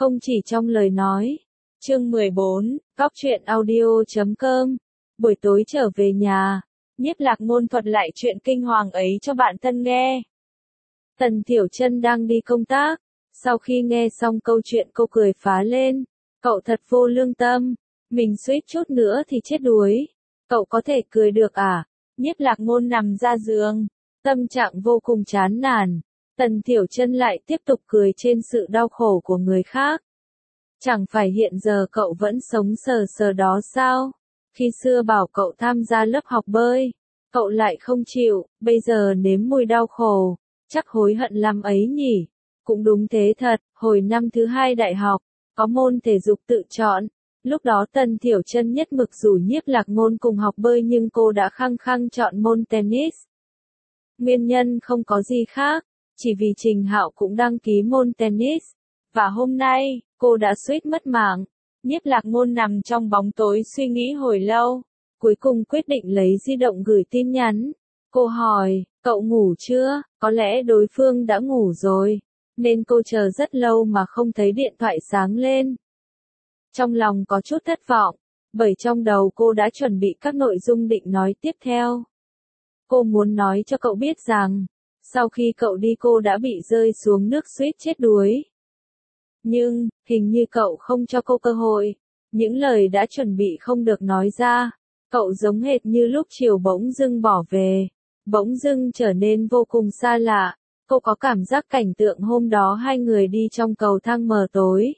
không chỉ trong lời nói. Chương 14, Góc truyện audio.com. Buổi tối trở về nhà, Nhiếp Lạc Ngôn thuật lại chuyện kinh hoàng ấy cho bạn thân nghe. Tần Tiểu Chân đang đi công tác, sau khi nghe xong câu chuyện cô cười phá lên, cậu thật vô lương tâm, mình suýt chút nữa thì chết đuối, cậu có thể cười được à? Nhiếp Lạc Ngôn nằm ra giường, tâm trạng vô cùng chán nản, Tần Tiểu Chân lại tiếp tục cười trên sự đau khổ của người khác. Chẳng phải hiện giờ cậu vẫn sống sờ sờ đó sao? Khi xưa bảo cậu tham gia lớp học bơi, cậu lại không chịu, bây giờ nếm mùi đau khổ, chắc hối hận lắm ấy nhỉ? Cũng đúng thế thật, hồi năm thứ 2 đại học, có môn thể dục tự chọn. Lúc đó Tần Tiểu Chân nhất mực rủ Nhiếp Lạc Ngôn cùng học bơi nhưng cô đã khăng khăng chọn môn tennis. Nguyên nhân không có gì khác, chỉ vì Trình Hạo cũng đăng ký môn tennis. Và hôm nay, cô đã suýt mất mạng. Nhiếp Lạc Ngôn nằm trong bóng tối suy nghĩ hồi lâu, cuối cùng quyết định lấy di động gửi tin nhắn. Cô hỏi, cậu ngủ chưa? Có lẽ đối phương đã ngủ rồi, nên cô chờ rất lâu mà không thấy điện thoại sáng lên. Trong lòng có chút thất vọng, bởi trong đầu cô đã chuẩn bị các nội dung định nói tiếp theo. Cô muốn nói cho cậu biết rằng, sau khi cậu đi cô đã bị rơi xuống nước suýt chết đuối. Nhưng, hình như cậu không cho cô cơ hội. Những lời đã chuẩn bị không được nói ra. Cậu giống hệt như lúc chiều bỗng dưng bỏ về. Bỗng dưng trở nên vô cùng xa lạ. Cô có cảm giác cảnh tượng hôm đó hai người đi trong cầu thang mờ tối.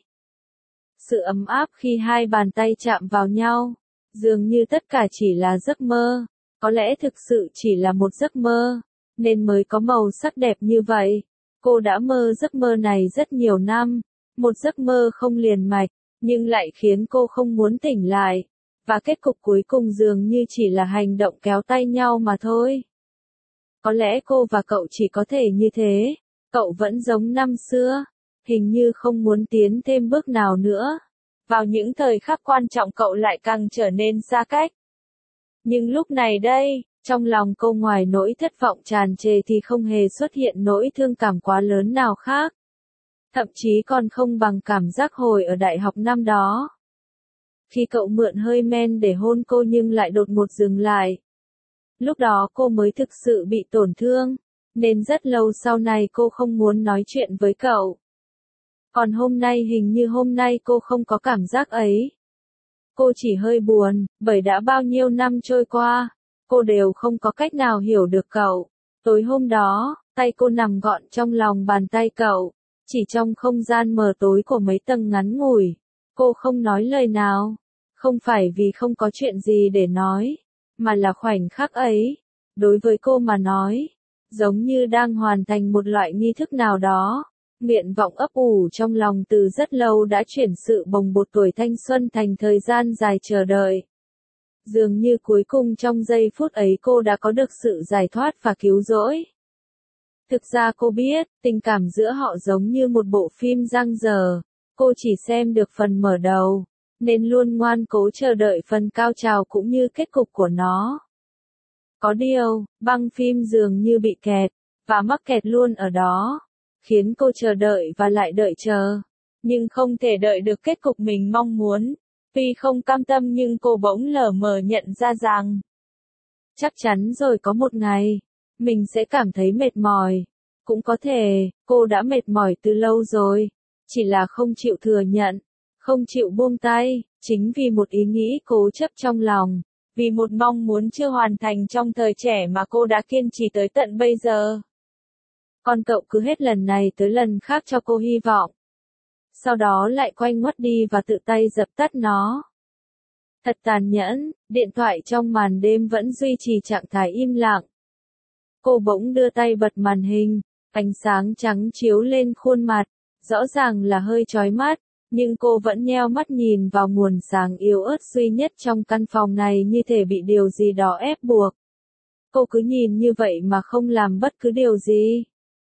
Sự ấm áp khi hai bàn tay chạm vào nhau. Dường như tất cả chỉ là giấc mơ. Có lẽ thực sự chỉ là một giấc mơ, nên mới có màu sắc đẹp như vậy. Cô đã mơ giấc mơ này rất nhiều năm. Một giấc mơ không liền mạch, nhưng lại khiến cô không muốn tỉnh lại. Và kết cục cuối cùng dường như chỉ là hành động kéo tay nhau mà thôi. Có lẽ cô và cậu chỉ có thể như thế. Cậu vẫn giống năm xưa, hình như không muốn tiến thêm bước nào nữa. Vào những thời khắc quan trọng cậu lại càng trở nên xa cách. Nhưng lúc này đây, trong lòng cô ngoài nỗi thất vọng tràn trề thì không hề xuất hiện nỗi thương cảm quá lớn nào khác. Thậm chí còn không bằng cảm giác hồi ở đại học năm đó. Khi cậu mượn hơi men để hôn cô nhưng lại đột ngột dừng lại. Lúc đó cô mới thực sự bị tổn thương, nên rất lâu sau này cô không muốn nói chuyện với cậu. Còn hôm nay hình như hôm nay cô không có cảm giác ấy. Cô chỉ hơi buồn, bởi đã bao nhiêu năm trôi qua, cô đều không có cách nào hiểu được cậu. Tối hôm đó, tay cô nằm gọn trong lòng bàn tay cậu. Chỉ trong không gian mờ tối của mấy tầng ngắn ngủi, cô không nói lời nào. Không phải vì không có chuyện gì để nói, mà là khoảnh khắc ấy, đối với cô mà nói, giống như đang hoàn thành một loại nghi thức nào đó. Nguyện vọng ấp ủ trong lòng từ rất lâu đã chuyển sự bồng bột tuổi thanh xuân thành thời gian dài chờ đợi. Dường như cuối cùng trong giây phút ấy cô đã có được sự giải thoát và cứu rỗi. Thực ra cô biết, tình cảm giữa họ giống như một bộ phim dang dở, cô chỉ xem được phần mở đầu, nên luôn ngoan cố chờ đợi phần cao trào cũng như kết cục của nó. Có điều, băng phim dường như bị kẹt, và mắc kẹt luôn ở đó, khiến cô chờ đợi và lại đợi chờ, nhưng không thể đợi được kết cục mình mong muốn. Tuy không cam tâm nhưng cô bỗng lờ mờ nhận ra rằng, chắc chắn rồi có một ngày, mình sẽ cảm thấy mệt mỏi. Cũng có thể, cô đã mệt mỏi từ lâu rồi, chỉ là không chịu thừa nhận, không chịu buông tay, chính vì một ý nghĩ cố chấp trong lòng, vì một mong muốn chưa hoàn thành trong thời trẻ mà cô đã kiên trì tới tận bây giờ. Còn cậu cứ hết lần này tới lần khác cho cô hy vọng. Sau đó lại quay ngoắt đi và tự tay dập tắt nó. Thật tàn nhẫn, điện thoại trong màn đêm vẫn duy trì trạng thái im lặng. Cô bỗng đưa tay bật màn hình, ánh sáng trắng chiếu lên khuôn mặt, rõ ràng là hơi chói mắt, nhưng cô vẫn nheo mắt nhìn vào nguồn sáng yếu ớt duy nhất trong căn phòng này như thể bị điều gì đó ép buộc. Cô cứ nhìn như vậy mà không làm bất cứ điều gì.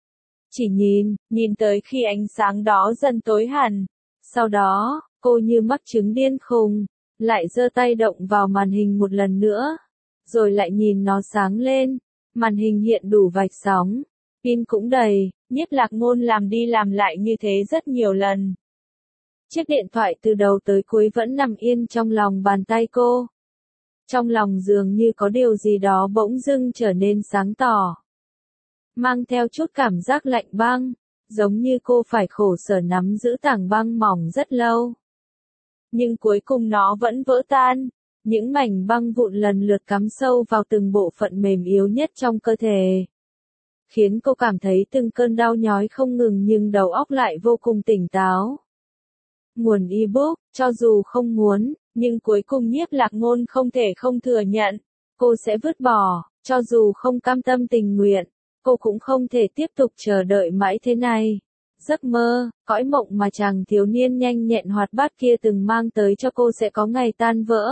Chỉ nhìn tới khi ánh sáng đó dần tối hẳn. Sau đó, cô như mắc chứng điên khùng, lại giơ tay động vào màn hình một lần nữa, rồi lại nhìn nó sáng lên, màn hình hiện đủ vạch sóng, pin cũng đầy. Nhiếp Lạc Ngôn làm đi làm lại như thế rất nhiều lần. Chiếc điện thoại từ đầu tới cuối vẫn nằm yên trong lòng bàn tay cô. Trong lòng dường như có điều gì đó bỗng dưng trở nên sáng tỏ. Mang theo chút cảm giác lạnh băng, giống như cô phải khổ sở nắm giữ tảng băng mỏng rất lâu. Nhưng cuối cùng nó vẫn vỡ tan, những mảnh băng vụn lần lượt cắm sâu vào từng bộ phận mềm yếu nhất trong cơ thể. Khiến cô cảm thấy từng cơn đau nhói không ngừng nhưng đầu óc lại vô cùng tỉnh táo. Nguồn ebook, cho dù không muốn, nhưng cuối cùng Nhiếp Lạc Ngôn không thể không thừa nhận, cô sẽ vứt bỏ, cho dù không cam tâm tình nguyện, cô cũng không thể tiếp tục chờ đợi mãi thế này. Giấc mơ, cõi mộng mà chàng thiếu niên nhanh nhẹn hoạt bát kia từng mang tới cho cô sẽ có ngày tan vỡ.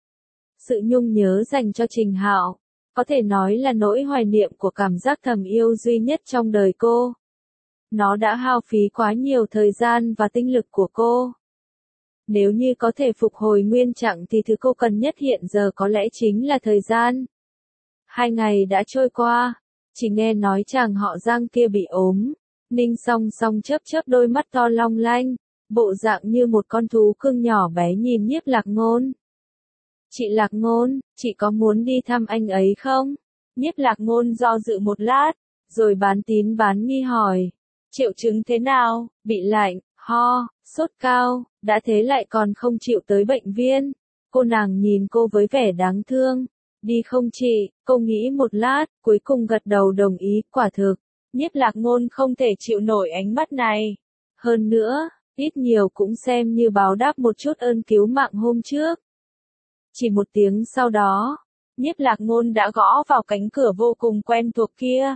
Sự nhung nhớ dành cho Trình Hạo, có thể nói là nỗi hoài niệm của cảm giác thầm yêu duy nhất trong đời cô. Nó đã hao phí quá nhiều thời gian và tinh lực của cô. Nếu như có thể phục hồi nguyên trạng thì thứ cô cần nhất hiện giờ có lẽ chính là thời gian. 2 ngày đã trôi qua, chỉ nghe nói chàng họ Giang kia bị ốm. Ninh Song Song chớp chớp đôi mắt to long lanh, bộ dạng như một con thú cưng nhỏ bé nhìn Nhiếp Lạc Ngôn. Chị Lạc Ngôn, chị có muốn đi thăm anh ấy không? Nhiếp Lạc Ngôn do dự một lát, rồi bán tín bán nghi hỏi. Triệu chứng thế nào? Bị lạnh, ho, sốt cao, đã thế lại còn không chịu tới bệnh viện. Cô nàng nhìn cô với vẻ đáng thương. Đi không chị? Cô nghĩ một lát, cuối cùng gật đầu đồng ý, quả thực. Nhiếp Lạc Ngôn không thể chịu nổi ánh mắt này. Hơn nữa, ít nhiều cũng xem như báo đáp một chút ơn cứu mạng hôm trước. Chỉ một tiếng sau đó, Nhiếp Lạc Ngôn đã gõ vào cánh cửa vô cùng quen thuộc kia.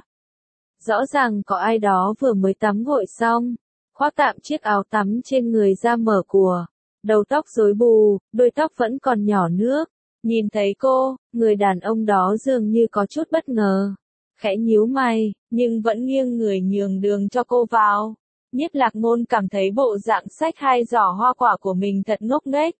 Rõ ràng có ai đó vừa mới tắm gội xong, khoác tạm chiếc áo tắm trên người ra mở của, đầu tóc rối bù, đuôi tóc vẫn còn nhỏ nước. Nhìn thấy cô, người đàn ông đó dường như có chút bất ngờ. Khẽ nhíu mày, nhưng vẫn nghiêng người nhường đường cho cô vào. Nhiếp Lạc Ngôn cảm thấy bộ dạng xách 2 giỏ hoa quả của mình thật ngốc nghếch.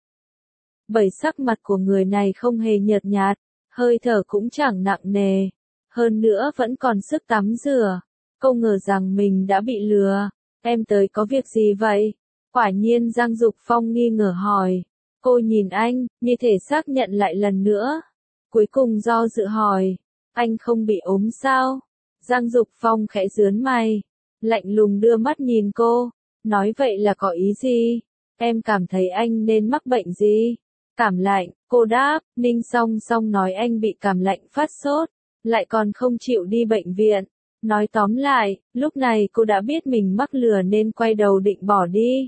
Bởi sắc mặt của người này không hề nhợt nhạt, hơi thở cũng chẳng nặng nề. Hơn nữa vẫn còn sức tắm rửa. Cô ngờ rằng mình đã bị lừa. Em tới có việc gì vậy? Quả nhiên Giang Dục Phong nghi ngờ hỏi. Cô nhìn anh, như thể xác nhận lại lần nữa. Cuối cùng do dự hỏi. Anh không bị ốm sao? Giang Dục Phong khẽ rướn mày. Lạnh lùng đưa mắt nhìn cô. Nói vậy là có ý gì? Em cảm thấy anh nên mắc bệnh gì? Cảm lạnh, cô đáp. Ninh Song Song nói anh bị cảm lạnh phát sốt. Lại còn không chịu đi bệnh viện. Nói tóm lại, lúc này cô đã biết mình mắc lừa nên quay đầu định bỏ đi.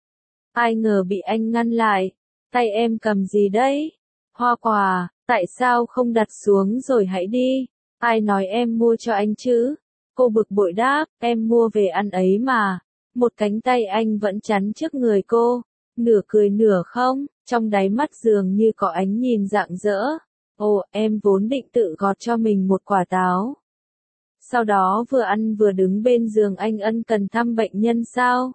Ai ngờ bị anh ngăn lại. Tay em cầm gì đấy? Hoa quả, tại sao không đặt xuống rồi hãy đi? Ai nói em mua cho anh chứ? Cô bực bội đáp, em mua về ăn ấy mà. Một cánh tay anh vẫn chắn trước người cô. Nửa cười nửa không, trong đáy mắt dường như có ánh nhìn rạng rỡ. Ồ, em vốn định tự gọt cho mình một quả táo. Sau đó vừa ăn vừa đứng bên giường anh ân cần thăm bệnh nhân sao?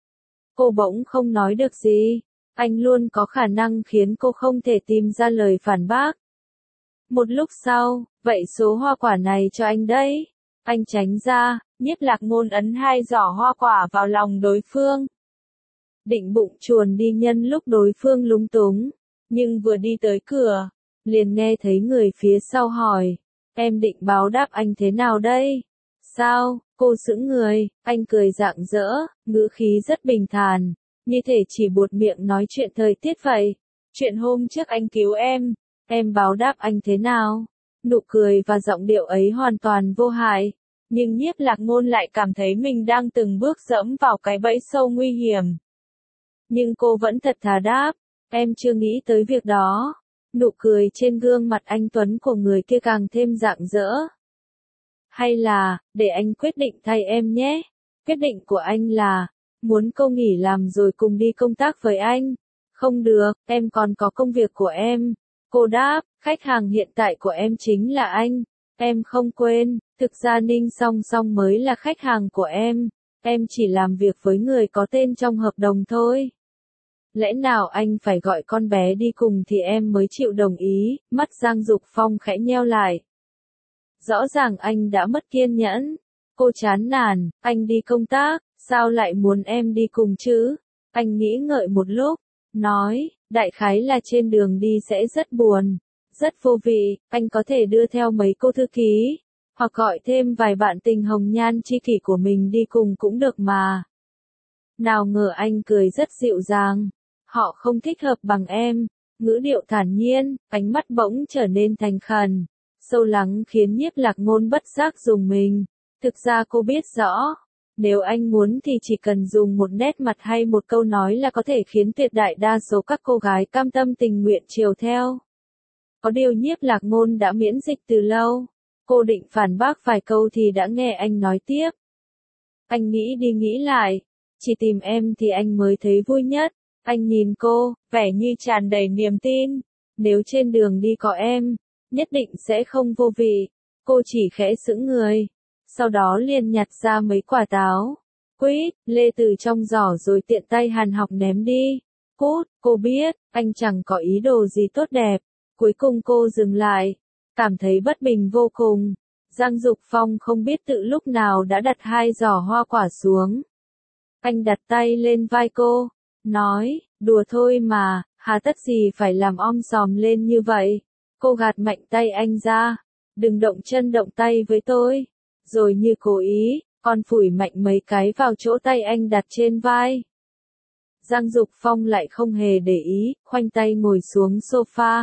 Cô bỗng không nói được gì. Anh luôn có khả năng khiến cô không thể tìm ra lời phản bác. Một lúc sau, vậy số hoa quả này cho anh đấy. Anh tránh ra, Nhiếp Lạc Ngôn ấn 2 giỏ hoa quả vào lòng đối phương. Định bụng chuồn đi nhân lúc đối phương lúng túng. Nhưng vừa đi tới cửa, liền nghe thấy người phía sau hỏi. Em định báo đáp anh thế nào đây? Sao? Cô sững người, anh cười rạng rỡ, ngữ khí rất bình thản. Như thể chỉ buột miệng nói chuyện thời tiết vậy. Chuyện hôm trước anh cứu em báo đáp anh thế nào? Nụ cười và giọng điệu ấy hoàn toàn vô hại. Nhưng Nhiếp Lạc Ngôn lại cảm thấy mình đang từng bước dẫm vào cái bẫy sâu nguy hiểm. Nhưng cô vẫn thật thà đáp, em chưa nghĩ tới việc đó. Nụ cười trên gương mặt anh tuấn của người kia càng thêm rạng rỡ. Hay là, để anh quyết định thay em nhé. Quyết định của anh là, muốn cô nghỉ làm rồi cùng đi công tác với anh. Không được, em còn có công việc của em. Cô đáp, khách hàng hiện tại của em chính là anh. Em không quên, thực ra Ninh Song Song mới là khách hàng của em. Em chỉ làm việc với người có tên trong hợp đồng thôi. Lẽ nào anh phải gọi con bé đi cùng thì em mới chịu đồng ý, mắt Giang Dục Phong khẽ nheo lại. Rõ ràng anh đã mất kiên nhẫn. Cô chán nản, anh đi công tác, sao lại muốn em đi cùng chứ? Anh nghĩ ngợi một lúc, nói, đại khái là trên đường đi sẽ rất buồn, rất vô vị, anh có thể đưa theo mấy cô thư ký, hoặc gọi thêm vài bạn tình hồng nhan tri kỷ của mình đi cùng cũng được mà. Nào ngờ anh cười rất dịu dàng, họ không thích hợp bằng em, ngữ điệu thản nhiên, ánh mắt bỗng trở nên thành khẩn, sâu lắng khiến Nhiếp Lạc Ngôn bất giác rùng mình. Thực ra cô biết rõ, nếu anh muốn thì chỉ cần dùng một nét mặt hay một câu nói là có thể khiến tuyệt đại đa số các cô gái cam tâm tình nguyện chiều theo. Có điều Nhiếp Lạc Ngôn đã miễn dịch từ lâu, cô định phản bác vài câu thì đã nghe anh nói tiếp. Anh nghĩ đi nghĩ lại, chỉ tìm em thì anh mới thấy vui nhất. Anh nhìn cô, vẻ như tràn đầy niềm tin. Nếu trên đường đi có em, nhất định sẽ không vô vị. Cô chỉ khẽ sững người. Sau đó liền nhặt ra mấy quả táo. Quýt, lê từ trong giỏ rồi tiện tay hàn học ném đi. Cút, cô biết, anh chẳng có ý đồ gì tốt đẹp. Cuối cùng cô dừng lại. Cảm thấy bất bình vô cùng. Giang Dục Phong không biết tự lúc nào đã đặt 2 giỏ hoa quả xuống. Anh đặt tay lên vai cô, nói, đùa thôi mà, hà tất gì phải làm om sòm lên như vậy. Cô gạt mạnh tay anh ra, đừng động chân động tay với tôi. Rồi như cố ý, còn phủi mạnh mấy cái vào chỗ tay anh đặt trên vai. Giang Dục Phong lại không hề để ý, khoanh tay ngồi xuống sofa.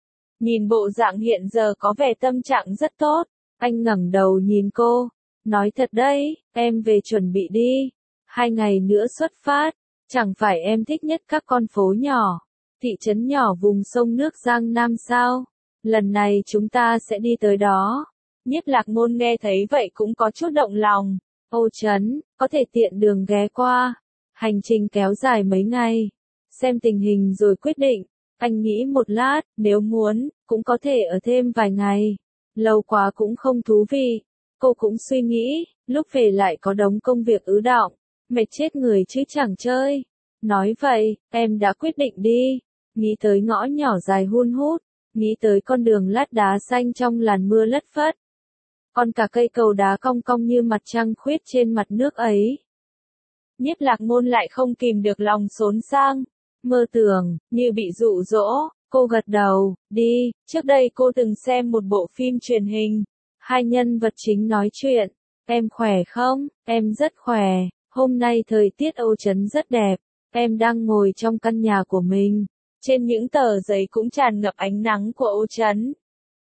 Nhìn bộ dạng hiện giờ có vẻ tâm trạng rất tốt, anh ngẩng đầu nhìn cô, nói thật đấy, em về chuẩn bị đi. 2 ngày nữa xuất phát, chẳng phải em thích nhất các con phố nhỏ, thị trấn nhỏ vùng sông nước Giang Nam sao? Lần này chúng ta sẽ đi tới đó. Nhiếp Lạc Ngôn nghe thấy vậy cũng có chút động lòng. Ô Trấn, có thể tiện đường ghé qua. Hành trình kéo dài mấy ngày. Xem tình hình rồi quyết định. Anh nghĩ một lát, nếu muốn, cũng có thể ở thêm vài ngày. Lâu quá cũng không thú vị. Cô cũng suy nghĩ, lúc về lại có đống công việc ứ đọng. Mệt chết người chứ chẳng chơi. Nói vậy, em đã quyết định đi. Nghĩ tới ngõ nhỏ dài hun hút. Nghĩ tới con đường lát đá xanh trong làn mưa lất phất. Còn cả cây cầu đá cong cong như mặt trăng khuyết trên mặt nước ấy. Nhiếp Lạc Ngôn lại không kìm được lòng xốn sang. Mơ tưởng, như bị dụ dỗ, cô gật đầu, đi. Trước đây cô từng xem một bộ phim truyền hình. 2 nhân vật chính nói chuyện. Em khỏe không? Em rất khỏe. Hôm nay thời tiết Ô Trấn rất đẹp. Em đang ngồi trong căn nhà của mình. Trên những tờ giấy cũng tràn ngập ánh nắng của Ô Trấn.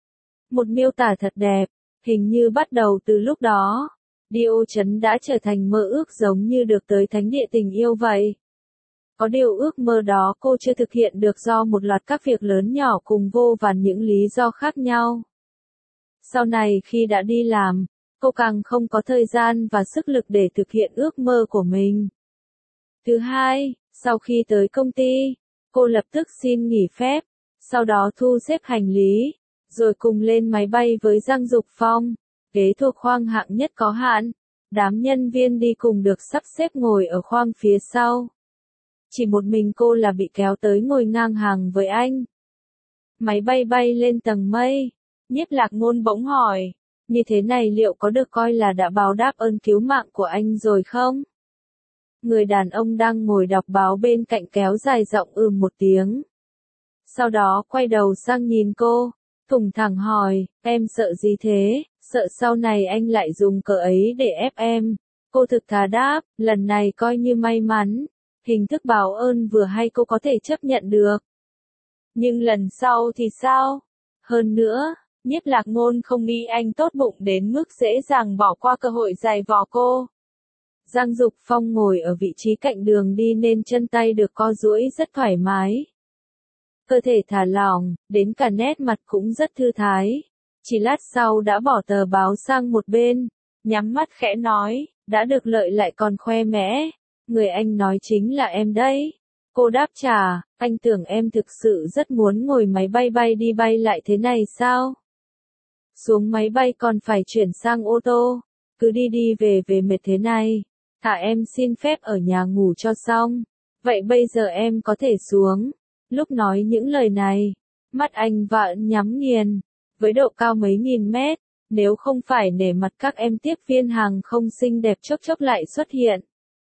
Một miêu tả thật đẹp. Hình như bắt đầu từ lúc đó, đi Ô Trấn đã trở thành mơ ước giống như được tới thánh địa tình yêu vậy. Có điều ước mơ đó cô chưa thực hiện được do một loạt các việc lớn nhỏ cùng vô vàn những lý do khác nhau. Sau này khi đã đi làm, cô càng không có thời gian và sức lực để thực hiện ước mơ của mình. Thứ hai, sau khi tới công ty, cô lập tức xin nghỉ phép, sau đó thu xếp hành lý, rồi cùng lên máy bay với Giang Dục Phong. Ghế thuộc khoang hạng nhất có hạn, đám nhân viên đi cùng được sắp xếp ngồi ở khoang phía sau. Chỉ một mình cô là bị kéo tới ngồi ngang hàng với anh. Máy bay bay lên tầng mây, Nhiếp Lạc Ngôn bỗng hỏi, như thế này liệu có được coi là đã báo đáp ơn cứu mạng của anh rồi không? Người đàn ông đang ngồi đọc báo bên cạnh kéo dài giọng một tiếng. Sau đó quay đầu sang nhìn cô, thủng thẳng hỏi, em sợ gì thế, sợ sau này anh lại dùng cớ ấy để ép em. Cô thực thà đáp, lần này coi như may mắn, hình thức báo ơn vừa hay cô có thể chấp nhận được. Nhưng lần sau thì sao? Hơn nữa, Nhiếp Lạc Ngôn không nghĩ anh tốt bụng đến mức dễ dàng bỏ qua cơ hội giày vò cô. Giang Dục Phong ngồi ở vị trí cạnh đường đi nên chân tay được co duỗi rất thoải mái. Cơ thể thả lỏng, đến cả nét mặt cũng rất thư thái. Chỉ lát sau đã bỏ tờ báo sang một bên, nhắm mắt khẽ nói, đã được lợi lại còn khoe mẽ. Người anh nói chính là em đấy. Cô đáp trả, anh tưởng em thực sự rất muốn ngồi máy bay bay đi bay lại thế này sao? Xuống máy bay còn phải chuyển sang ô tô, cứ đi đi về về mệt thế này. Thả em xin phép ở nhà ngủ cho xong. Vậy bây giờ em có thể xuống. Lúc nói những lời này, mắt anh vẫn nhắm nghiền. Với độ cao mấy nghìn mét, nếu không phải nể mặt các em tiếp viên hàng không xinh đẹp chốc chốc lại xuất hiện.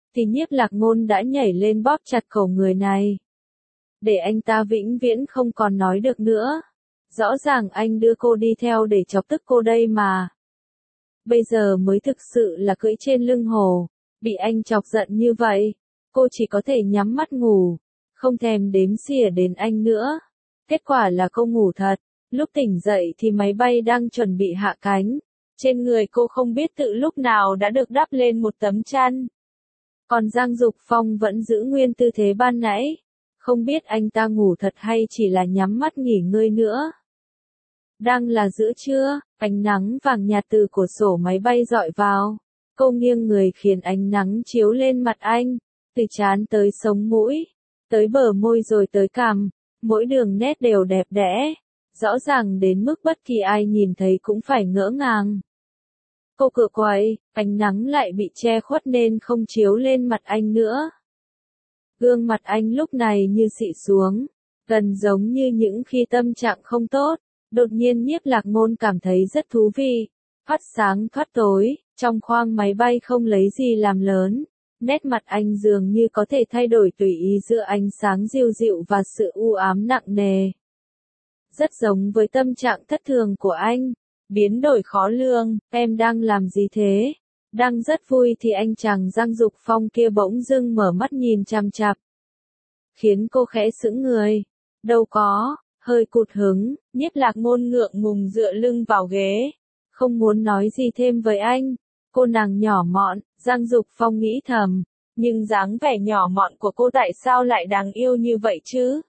thì Nhiếp Lạc Ngôn đã nhảy lên bóp chặt cổ người này. Để anh ta vĩnh viễn không còn nói được nữa. Rõ ràng anh đưa cô đi theo để chọc tức cô đây mà. Bây giờ mới thực sự là cưỡi trên lưng hổ. Bị anh chọc giận như vậy, cô chỉ có thể nhắm mắt ngủ, không thèm đếm xỉa đến anh nữa. Kết quả là cô ngủ thật. Lúc tỉnh dậy thì máy bay đang chuẩn bị hạ cánh. Trên người cô không biết từ lúc nào đã được đắp lên một tấm chăn. Còn Giang Dục Phong vẫn giữ nguyên tư thế ban nãy. Không biết anh ta ngủ thật hay chỉ là nhắm mắt nghỉ ngơi nữa. Đang là giữa trưa, ánh nắng vàng nhạt từ cửa sổ máy bay dọi vào. Cô nghiêng người khiến ánh nắng chiếu lên mặt anh, từ trán tới sống mũi, tới bờ môi rồi tới cằm, mỗi đường nét đều đẹp đẽ, rõ ràng đến mức bất kỳ ai nhìn thấy cũng phải ngỡ ngàng. Cô cựa quậy, ánh nắng lại bị che khuất nên không chiếu lên mặt anh nữa. Gương mặt anh lúc này như xị xuống, gần giống như những khi tâm trạng không tốt. Đột nhiên Nhiếp Lạc Ngôn cảm thấy rất thú vị. Thoát sáng thoát tối, trong khoang máy bay không lấy gì làm lớn. Nét mặt anh dường như có thể thay đổi tùy ý giữa ánh sáng dịu dịu và sự u ám nặng nề. Rất giống với tâm trạng thất thường của anh. Biến đổi khó lường, em đang làm gì thế? Đang rất vui thì anh chàng Giang Dục Phong kia bỗng dưng mở mắt nhìn chằm chằm. Khiến cô khẽ sững người. Đâu có, hơi cụt hứng, Nhiếp Lạc Ngôn ngượng ngùng dựa lưng vào ghế. Không muốn nói gì thêm với anh. Cô nàng nhỏ mọn, Giang Dục Phong nghĩ thầm. Nhưng dáng vẻ nhỏ mọn của cô tại sao lại đáng yêu như vậy chứ?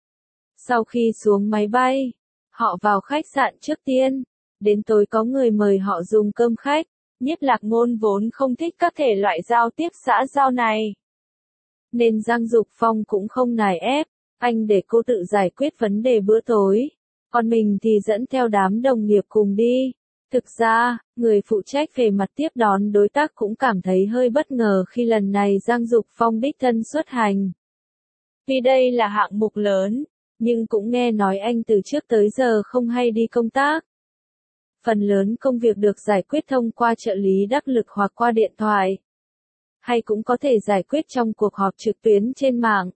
Sau khi xuống máy bay, họ vào khách sạn trước tiên. Đến tối có người mời họ dùng cơm khách. Nhiếp Lạc Ngôn vốn không thích các thể loại giao tiếp xã giao này. Nên Giang Dục Phong cũng không nài ép. Anh để cô tự giải quyết vấn đề bữa tối. Còn mình thì dẫn theo đám đồng nghiệp cùng đi. Thực ra, người phụ trách về mặt tiếp đón đối tác cũng cảm thấy hơi bất ngờ khi lần này Giang Dục Phong đích thân xuất hành. Vì đây là hạng mục lớn, nhưng cũng nghe nói anh từ trước tới giờ không hay đi công tác. Phần lớn công việc được giải quyết thông qua trợ lý đắc lực hoặc qua điện thoại. Hay cũng có thể giải quyết trong cuộc họp trực tuyến trên mạng.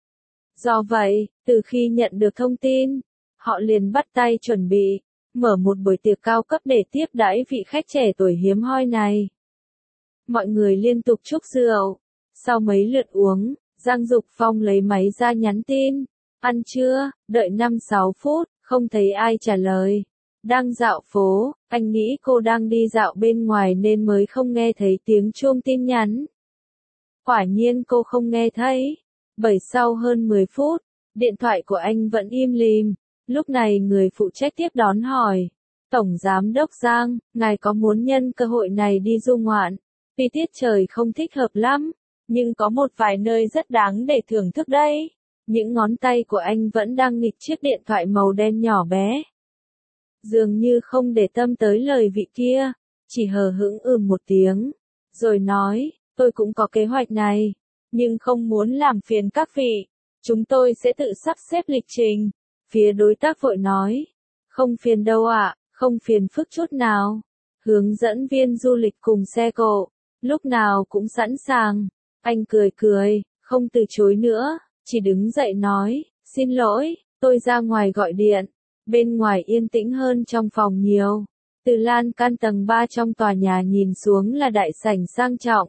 Do vậy, từ khi nhận được thông tin, họ liền bắt tay chuẩn bị, mở một buổi tiệc cao cấp để tiếp đãi vị khách trẻ tuổi hiếm hoi này. Mọi người liên tục chúc rượu. Sau mấy lượt uống, Giang Dục Phong lấy máy ra nhắn tin. Ăn trưa, đợi 5-6 phút, không thấy ai trả lời. Đang dạo phố, anh nghĩ cô đang đi dạo bên ngoài nên mới không nghe thấy tiếng chuông tin nhắn. Quả nhiên cô không nghe thấy. Bởi sau hơn 10 phút, điện thoại của anh vẫn im lìm. Lúc này người phụ trách tiếp đón hỏi. Tổng Giám đốc Giang, ngài có muốn nhân cơ hội này đi du ngoạn? Vì tiết trời không thích hợp lắm, nhưng có một vài nơi rất đáng để thưởng thức đấy. Những ngón tay của anh vẫn đang nghịch chiếc điện thoại màu đen nhỏ bé. Dường như không để tâm tới lời vị kia, chỉ hờ hững một tiếng. Rồi nói, tôi cũng có kế hoạch này, nhưng không muốn làm phiền các vị. Chúng tôi sẽ tự sắp xếp lịch trình. Phía đối tác vội nói, không phiền đâu ạ, không phiền phức chút nào. Hướng dẫn viên du lịch cùng xe cộ, lúc nào cũng sẵn sàng. Anh cười cười, không từ chối nữa, chỉ đứng dậy nói, xin lỗi, tôi ra ngoài gọi điện. Bên ngoài yên tĩnh hơn trong phòng nhiều. Từ lan can tầng 3 trong tòa nhà nhìn xuống là đại sảnh sang trọng.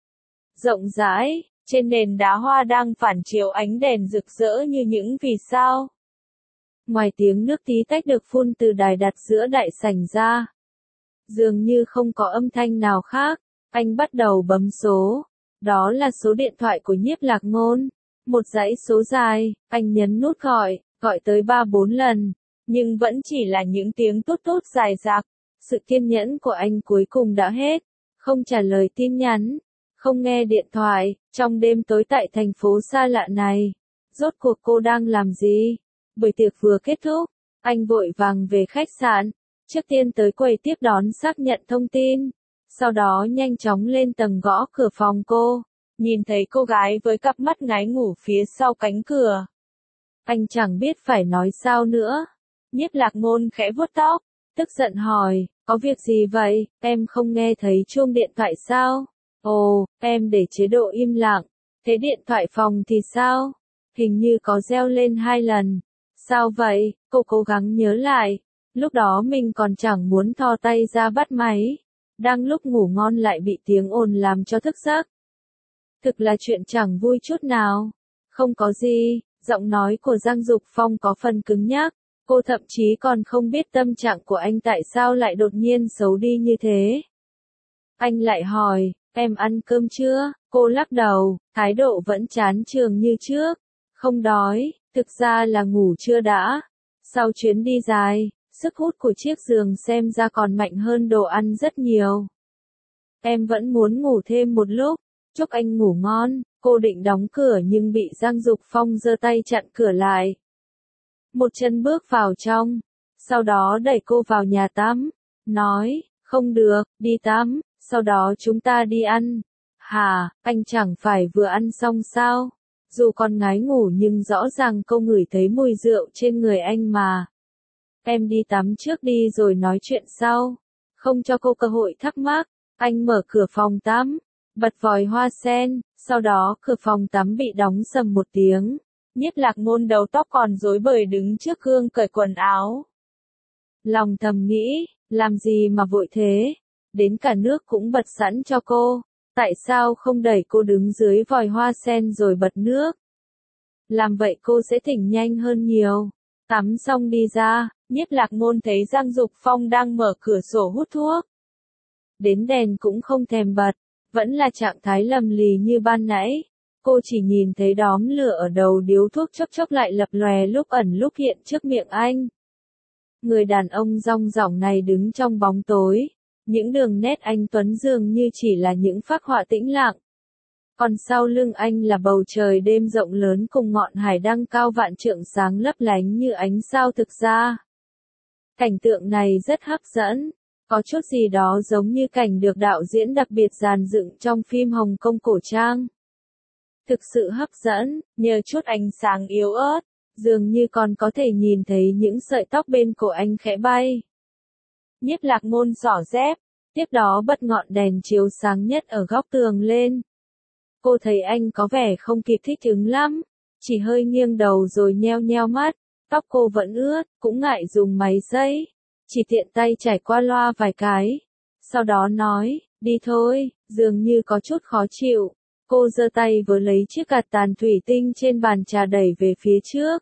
Rộng rãi, trên nền đá hoa đang phản chiếu ánh đèn rực rỡ như những vì sao. Ngoài tiếng nước tí tách được phun từ đài đặt giữa đại sảnh ra, dường như không có âm thanh nào khác, anh bắt đầu bấm số. Đó là số điện thoại của Nhiếp Lạc Ngôn. Một dãy số dài, anh nhấn nút gọi, gọi tới 3-4 lần, nhưng vẫn chỉ là những tiếng tút tút dài dạc. Sự kiên nhẫn của anh cuối cùng đã hết, không trả lời tin nhắn, không nghe điện thoại, trong đêm tối tại thành phố xa lạ này. Rốt cuộc cô đang làm gì? Buổi tiệc vừa kết thúc, anh vội vàng về khách sạn, trước tiên tới quầy tiếp đón xác nhận thông tin, sau đó nhanh chóng lên tầng gõ cửa phòng cô, nhìn thấy cô gái với cặp mắt ngái ngủ phía sau cánh cửa. Anh chẳng biết phải nói sao nữa. Nhiếp Lạc Ngôn khẽ vuốt tóc, tức giận hỏi, có việc gì vậy, em không nghe thấy chuông điện thoại sao? Ồ, em để chế độ im lặng. Thế điện thoại phòng thì sao? Hình như có reo lên 2 lần. Sao vậy? Cô cố gắng nhớ lại. Lúc đó mình còn chẳng muốn thò tay ra bắt máy. Đang lúc ngủ ngon lại bị tiếng ồn làm cho thức giấc. Thực là chuyện chẳng vui chút nào. Không có gì, giọng nói của Giang Dục Phong có phần cứng nhắc. Cô thậm chí còn không biết tâm trạng của anh tại sao lại đột nhiên xấu đi như thế. Anh lại hỏi, em ăn cơm chưa? Cô lắc đầu, thái độ vẫn chán chường như trước. Không đói, thực ra là ngủ chưa đã. Sau chuyến đi dài, sức hút của chiếc giường xem ra còn mạnh hơn đồ ăn rất nhiều. Em vẫn muốn ngủ thêm một lúc. Chúc anh ngủ ngon. Cô định đóng cửa nhưng bị Giang Dục Phong giơ tay chặn cửa lại. Một chân bước vào trong, sau đó đẩy cô vào nhà tắm, nói, không được, đi tắm, sau đó chúng ta đi ăn. Hả, anh chẳng phải vừa ăn xong sao? Dù còn ngái ngủ nhưng rõ ràng cô ngửi thấy mùi rượu trên người anh mà. Em đi tắm trước đi rồi nói chuyện sau. Không cho cô cơ hội thắc mắc, anh mở cửa phòng tắm, bật vòi hoa sen, sau đó cửa phòng tắm bị đóng sầm một tiếng. Nhiếp Lạc Ngôn đầu tóc còn rối bời đứng trước gương cởi quần áo. Lòng thầm nghĩ, làm gì mà vội thế, đến cả nước cũng bật sẵn cho cô, tại sao không đẩy cô đứng dưới vòi hoa sen rồi bật nước? Làm vậy cô sẽ tỉnh nhanh hơn nhiều. Tắm xong đi ra, Nhiếp Lạc Ngôn thấy Giang Dục Phong đang mở cửa sổ hút thuốc. Đến đèn cũng không thèm bật, vẫn là trạng thái lầm lì như ban nãy. Cô chỉ nhìn thấy đóm lửa ở đầu điếu thuốc chốc chốc lại lập lòe lúc ẩn lúc hiện trước miệng anh. Người đàn ông rong ròng này đứng trong bóng tối, những đường nét anh tuấn dường như chỉ là những phác họa tĩnh lặng. Còn sau lưng anh là bầu trời đêm rộng lớn cùng ngọn hải đăng cao vạn trượng sáng lấp lánh như ánh sao thực ra. Cảnh tượng này rất hấp dẫn, có chút gì đó giống như cảnh được đạo diễn đặc biệt dàn dựng trong phim Hồng Kông cổ trang. Thực sự hấp dẫn, nhờ chút ánh sáng yếu ớt, dường như còn có thể nhìn thấy những sợi tóc bên cổ anh khẽ bay. Nhiếp Lạc Ngôn xỏ dép, tiếp đó bật ngọn đèn chiếu sáng nhất ở góc tường lên. Cô thấy anh có vẻ không kịp thích ứng lắm, chỉ hơi nghiêng đầu rồi nheo nheo mắt, tóc cô vẫn ướt, cũng ngại dùng máy sấy, chỉ tiện tay chải qua loa vài cái. Sau đó nói, đi thôi, dường như có chút khó chịu. Cô giơ tay với lấy chiếc gạt tàn thủy tinh trên bàn trà đẩy về phía trước.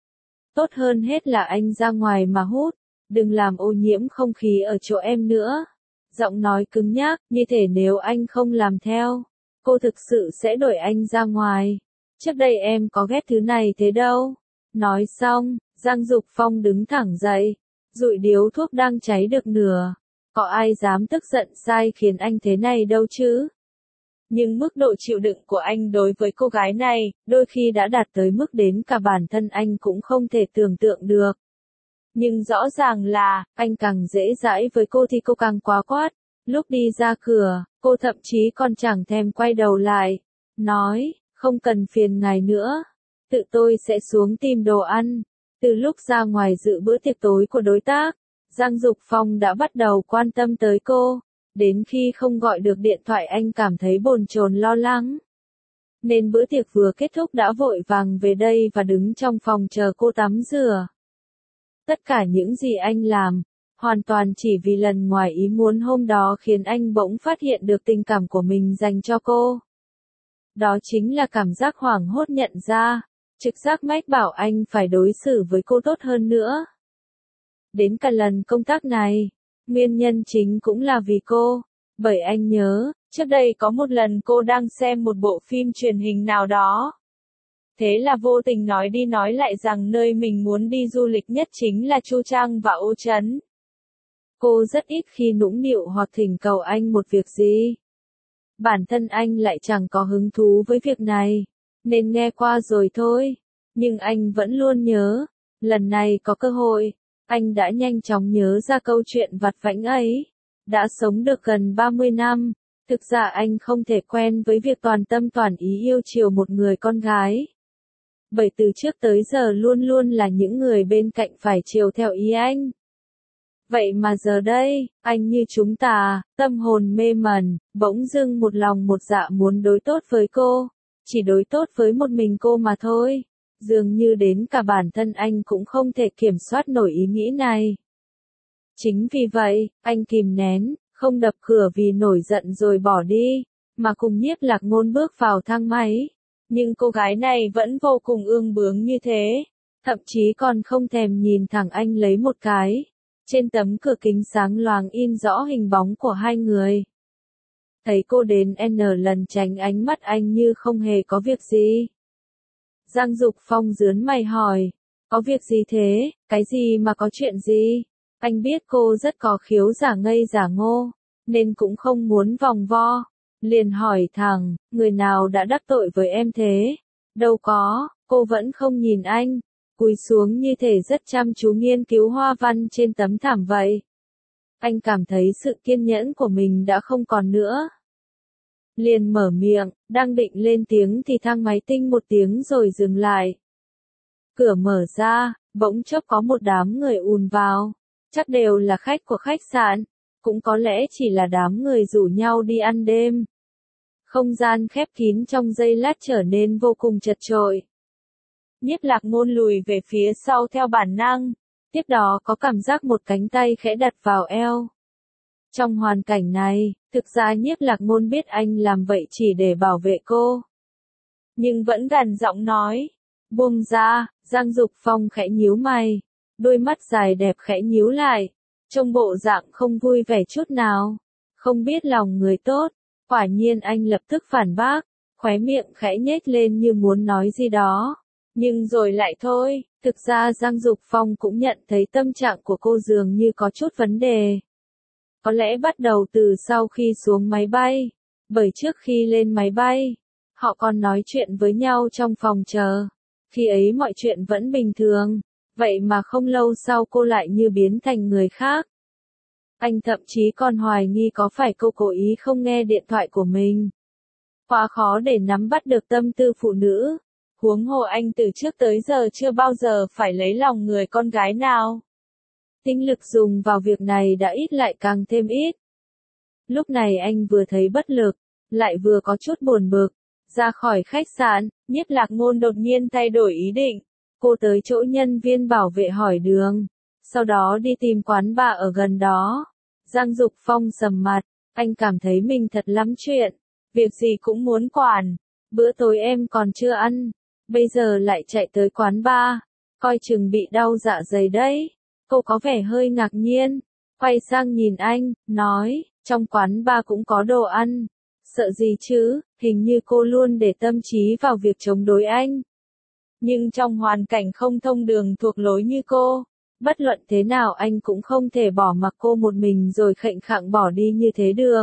Tốt hơn hết là anh ra ngoài mà hút, đừng làm ô nhiễm không khí ở chỗ em nữa. Giọng nói cứng nhắc, như thể nếu anh không làm theo, cô thực sự sẽ đuổi anh ra ngoài. Trước đây em có ghét thứ này thế đâu. Nói xong, Giang Dục Phong đứng thẳng dậy, dụi điếu thuốc đang cháy được nửa. Có ai dám tức giận sai khiến anh thế này đâu chứ? Nhưng mức độ chịu đựng của anh đối với cô gái này, đôi khi đã đạt tới mức đến cả bản thân anh cũng không thể tưởng tượng được. Nhưng rõ ràng là, anh càng dễ dãi với cô thì cô càng quá quát. Lúc đi ra cửa, cô thậm chí còn chẳng thèm quay đầu lại. Nói, không cần phiền ngài nữa. Tự tôi sẽ xuống tìm đồ ăn. Từ lúc ra ngoài dự bữa tiệc tối của đối tác, Giang Dục Phong đã bắt đầu quan tâm tới cô. Đến khi không gọi được điện thoại anh cảm thấy bồn chồn lo lắng. Nên bữa tiệc vừa kết thúc đã vội vàng về đây và đứng trong phòng chờ cô tắm rửa. Tất cả những gì anh làm, hoàn toàn chỉ vì lần ngoài ý muốn hôm đó khiến anh bỗng phát hiện được tình cảm của mình dành cho cô. Đó chính là cảm giác hoảng hốt nhận ra, trực giác mách bảo anh phải đối xử với cô tốt hơn nữa. Đến cả lần công tác này, nguyên nhân chính cũng là vì cô, bởi anh nhớ, trước đây có một lần cô đang xem một bộ phim truyền hình nào đó. Thế là vô tình nói đi nói lại rằng nơi mình muốn đi du lịch nhất chính là Chu Trang và Ô Trấn. Cô rất ít khi nũng nịu hoặc thỉnh cầu anh một việc gì. Bản thân anh lại chẳng có hứng thú với việc này, nên nghe qua rồi thôi. Nhưng anh vẫn luôn nhớ, lần này có cơ hội, anh đã nhanh chóng nhớ ra câu chuyện vặt vãnh ấy. Đã sống được gần 30 năm, thực ra anh không thể quen với việc toàn tâm toàn ý yêu chiều một người con gái. Bởi từ trước tới giờ luôn luôn là những người bên cạnh phải chiều theo ý anh. Vậy mà giờ đây, anh như chúng ta, tâm hồn mê mẩn, bỗng dưng một lòng một dạ muốn đối tốt với cô. Chỉ đối tốt với một mình cô mà thôi. Dường như đến cả bản thân anh cũng không thể kiểm soát nổi ý nghĩ này. Chính vì vậy, anh kìm nén, không đập cửa vì nổi giận rồi bỏ đi, mà cùng Nhiếp Lạc Ngôn bước vào thang máy. Nhưng cô gái này vẫn vô cùng ương bướng như thế, thậm chí còn không thèm nhìn thẳng anh lấy một cái. Trên tấm cửa kính sáng loáng in rõ hình bóng của hai người. Thấy cô đến N lần tránh ánh mắt anh như không hề có việc gì. Giang Dục Phong rướn mày hỏi, có việc gì thế, cái gì mà có chuyện gì? Anh biết cô rất có khiếu giả ngây giả ngô, nên cũng không muốn vòng vo. Liền hỏi thẳng, người nào đã đắc tội với em thế? Đâu có, cô vẫn không nhìn anh, cúi xuống như thể rất chăm chú nghiên cứu hoa văn trên tấm thảm vậy. Anh cảm thấy sự kiên nhẫn của mình đã không còn nữa. Liền mở miệng, đang định lên tiếng thì thang máy tinh một tiếng rồi dừng lại. Cửa mở ra, bỗng chốc có một đám người ùn vào. Chắc đều là khách của khách sạn, cũng có lẽ chỉ là đám người rủ nhau đi ăn đêm. Không gian khép kín trong giây lát trở nên vô cùng chật chội. Nhiếp Lạc Ngôn lùi về phía sau theo bản năng, tiếp đó có cảm giác một cánh tay khẽ đặt vào eo. Trong hoàn cảnh này, thực ra Nhiếp Lạc Ngôn biết anh làm vậy chỉ để bảo vệ cô. Nhưng vẫn gằn giọng nói, buông ra. Giang Dục Phong khẽ nhíu mày, đôi mắt dài đẹp khẽ nhíu lại, trông bộ dạng không vui vẻ chút nào, không biết lòng người tốt. Quả nhiên anh lập tức phản bác, khóe miệng khẽ nhếch lên như muốn nói gì đó, nhưng rồi lại thôi. Thực ra Giang Dục Phong cũng nhận thấy tâm trạng của cô dường như có chút vấn đề. Có lẽ bắt đầu từ sau khi xuống máy bay, bởi trước khi lên máy bay, họ còn nói chuyện với nhau trong phòng chờ. Khi ấy mọi chuyện vẫn bình thường, vậy mà không lâu sau cô lại như biến thành người khác. Anh thậm chí còn hoài nghi có phải cô cố ý không nghe điện thoại của mình. Quá khó để nắm bắt được tâm tư phụ nữ. Huống hồ anh từ trước tới giờ chưa bao giờ phải lấy lòng người con gái nào. Tinh lực dùng vào việc này đã ít lại càng thêm ít. Lúc này anh vừa thấy bất lực, lại vừa có chút buồn bực. Ra khỏi khách sạn, Nhiếp Lạc Ngôn đột nhiên thay đổi ý định. Cô tới chỗ nhân viên bảo vệ hỏi đường, sau đó đi tìm quán bar ở gần đó. Giang Dục Phong sầm mặt, anh cảm thấy mình thật lắm chuyện, việc gì cũng muốn quản. Bữa tối em còn chưa ăn, bây giờ lại chạy tới quán bar, coi chừng bị đau dạ dày đấy. Cô có vẻ hơi ngạc nhiên, quay sang nhìn anh, nói, trong quán bar cũng có đồ ăn. Sợ gì chứ, hình như cô luôn để tâm trí vào việc chống đối anh. Nhưng trong hoàn cảnh không thông đường thuộc lối như cô, bất luận thế nào anh cũng không thể bỏ mặc cô một mình rồi khệnh khạng bỏ đi như thế được.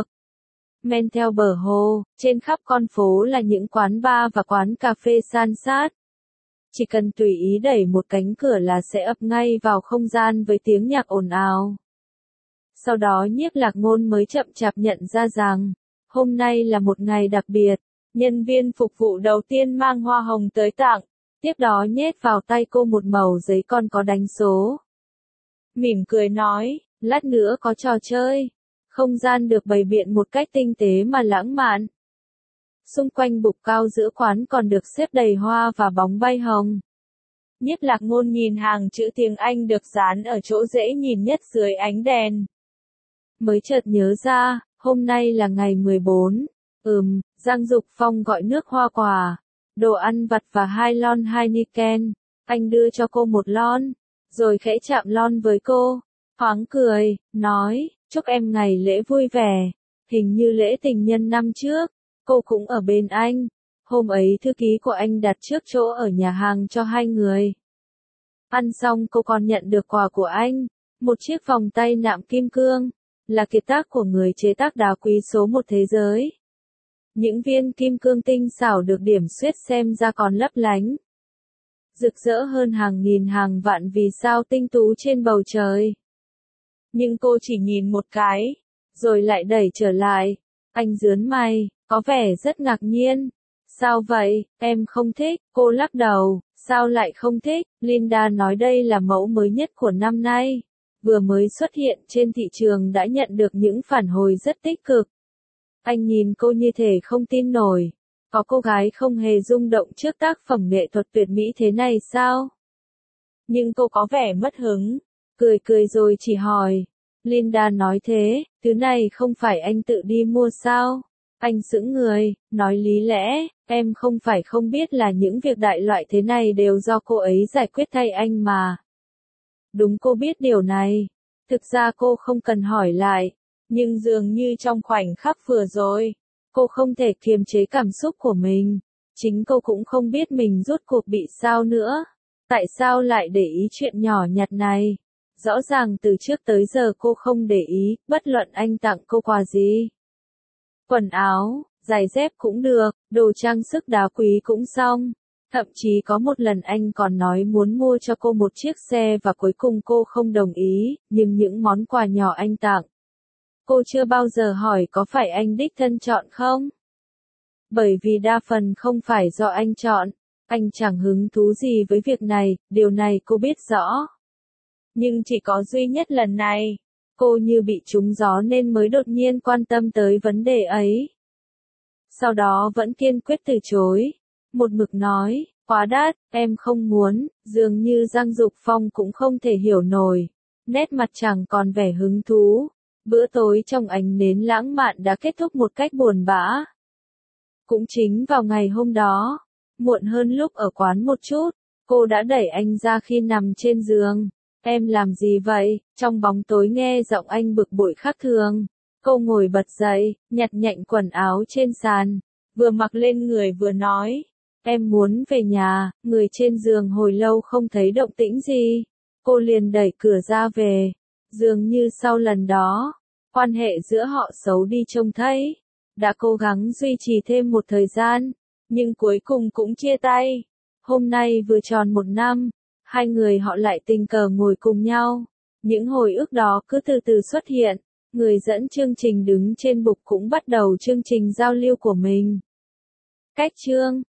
Men theo bờ hồ, trên khắp con phố là những quán bar và quán cà phê san sát. Chỉ cần tùy ý đẩy một cánh cửa là sẽ ập ngay vào không gian với tiếng nhạc ồn ào. Sau đó Nhiếp Lạc Ngôn mới chậm chạp nhận ra rằng, hôm nay là một ngày đặc biệt. Nhân viên phục vụ đầu tiên mang hoa hồng tới tặng, tiếp đó nhét vào tay cô một mẩu giấy con có đánh số. Mỉm cười nói, lát nữa có trò chơi. Không gian được bày biện một cách tinh tế mà lãng mạn. Xung quanh bục cao giữa quán còn được xếp đầy hoa và bóng bay hồng. Nhiếp Lạc Ngôn nhìn hàng chữ tiếng Anh được dán ở chỗ dễ nhìn nhất dưới ánh đèn. Mới chợt nhớ ra, hôm nay là ngày 14. Giang Dục Phong gọi nước hoa quả, đồ ăn vặt và 2 lon Heineken. Anh đưa cho cô một lon, rồi khẽ chạm lon với cô, thoáng cười, nói, chúc em ngày lễ vui vẻ. Hình như lễ tình nhân năm trước, cô cũng ở bên anh. Hôm ấy thư ký của anh đặt trước chỗ ở nhà hàng cho hai người. Ăn xong cô còn nhận được quà của anh, một chiếc vòng tay nạm kim cương, là kiệt tác của người chế tác đá quý số một thế giới. Những viên kim cương tinh xảo được điểm xuyết xem ra còn lấp lánh, rực rỡ hơn hàng nghìn hàng vạn vì sao tinh tú trên bầu trời. Nhưng cô chỉ nhìn một cái, rồi lại đẩy trở lại. Anh rướn mày, có vẻ rất ngạc nhiên. Sao vậy, em không thích? Cô lắc đầu, sao lại không thích? Linda nói đây là mẫu mới nhất của năm nay. vừa mới xuất hiện trên thị trường đã nhận được những phản hồi rất tích cực. Anh nhìn cô như thể không tin nổi. Có cô gái không hề rung động trước tác phẩm nghệ thuật tuyệt mỹ thế này sao? Nhưng cô có vẻ mất hứng, cười cười rồi chỉ hỏi. Linda nói thế, thứ này không phải anh tự đi mua sao? Anh sững người, nói lý lẽ, em không phải không biết là những việc đại loại thế này đều do cô ấy giải quyết thay anh mà. Đúng cô biết điều này. Thực ra cô không cần hỏi lại, nhưng dường như trong khoảnh khắc vừa rồi, cô không thể kiềm chế cảm xúc của mình. Chính cô cũng không biết mình rốt cuộc bị sao nữa. Tại sao lại để ý chuyện nhỏ nhặt này? Rõ ràng từ trước tới giờ cô không để ý, bất luận anh tặng cô quà gì. Quần áo, giày dép cũng được, đồ trang sức đá quý cũng xong. Thậm chí có một lần anh còn nói muốn mua cho cô một chiếc xe và cuối cùng cô không đồng ý, nhưng những món quà nhỏ anh tặng, cô chưa bao giờ hỏi có phải anh đích thân chọn không? Bởi vì đa phần không phải do anh chọn, anh chẳng hứng thú gì với việc này, điều này cô biết rõ. Nhưng chỉ có duy nhất lần này, cô như bị trúng gió nên mới đột nhiên quan tâm tới vấn đề ấy. Sau đó vẫn kiên quyết từ chối, một mực nói, quá đắt, em không muốn, dường như Giang Dục Phong cũng không thể hiểu nổi. Nét mặt chẳng còn vẻ hứng thú. Bữa tối trong ánh nến lãng mạn đã kết thúc một cách buồn bã. Cũng chính vào ngày hôm đó, muộn hơn lúc ở quán một chút, cô đã đẩy anh ra khi nằm trên giường. Em làm gì vậy? Trong bóng tối nghe giọng anh bực bội khác thường. Cô ngồi bật dậy, nhặt nhạnh quần áo trên sàn, vừa mặc lên người vừa nói. Em muốn về nhà, người trên giường hồi lâu không thấy động tĩnh gì. Cô liền đẩy cửa ra về. Dường như sau lần đó, quan hệ giữa họ xấu đi trông thấy. Đã cố gắng duy trì thêm một thời gian, nhưng cuối cùng cũng chia tay. Hôm nay vừa tròn 1 năm, hai người họ lại tình cờ ngồi cùng nhau. Những hồi ức đó cứ từ từ xuất hiện. Người dẫn chương trình đứng trên bục cũng bắt đầu chương trình giao lưu của mình. Cách chương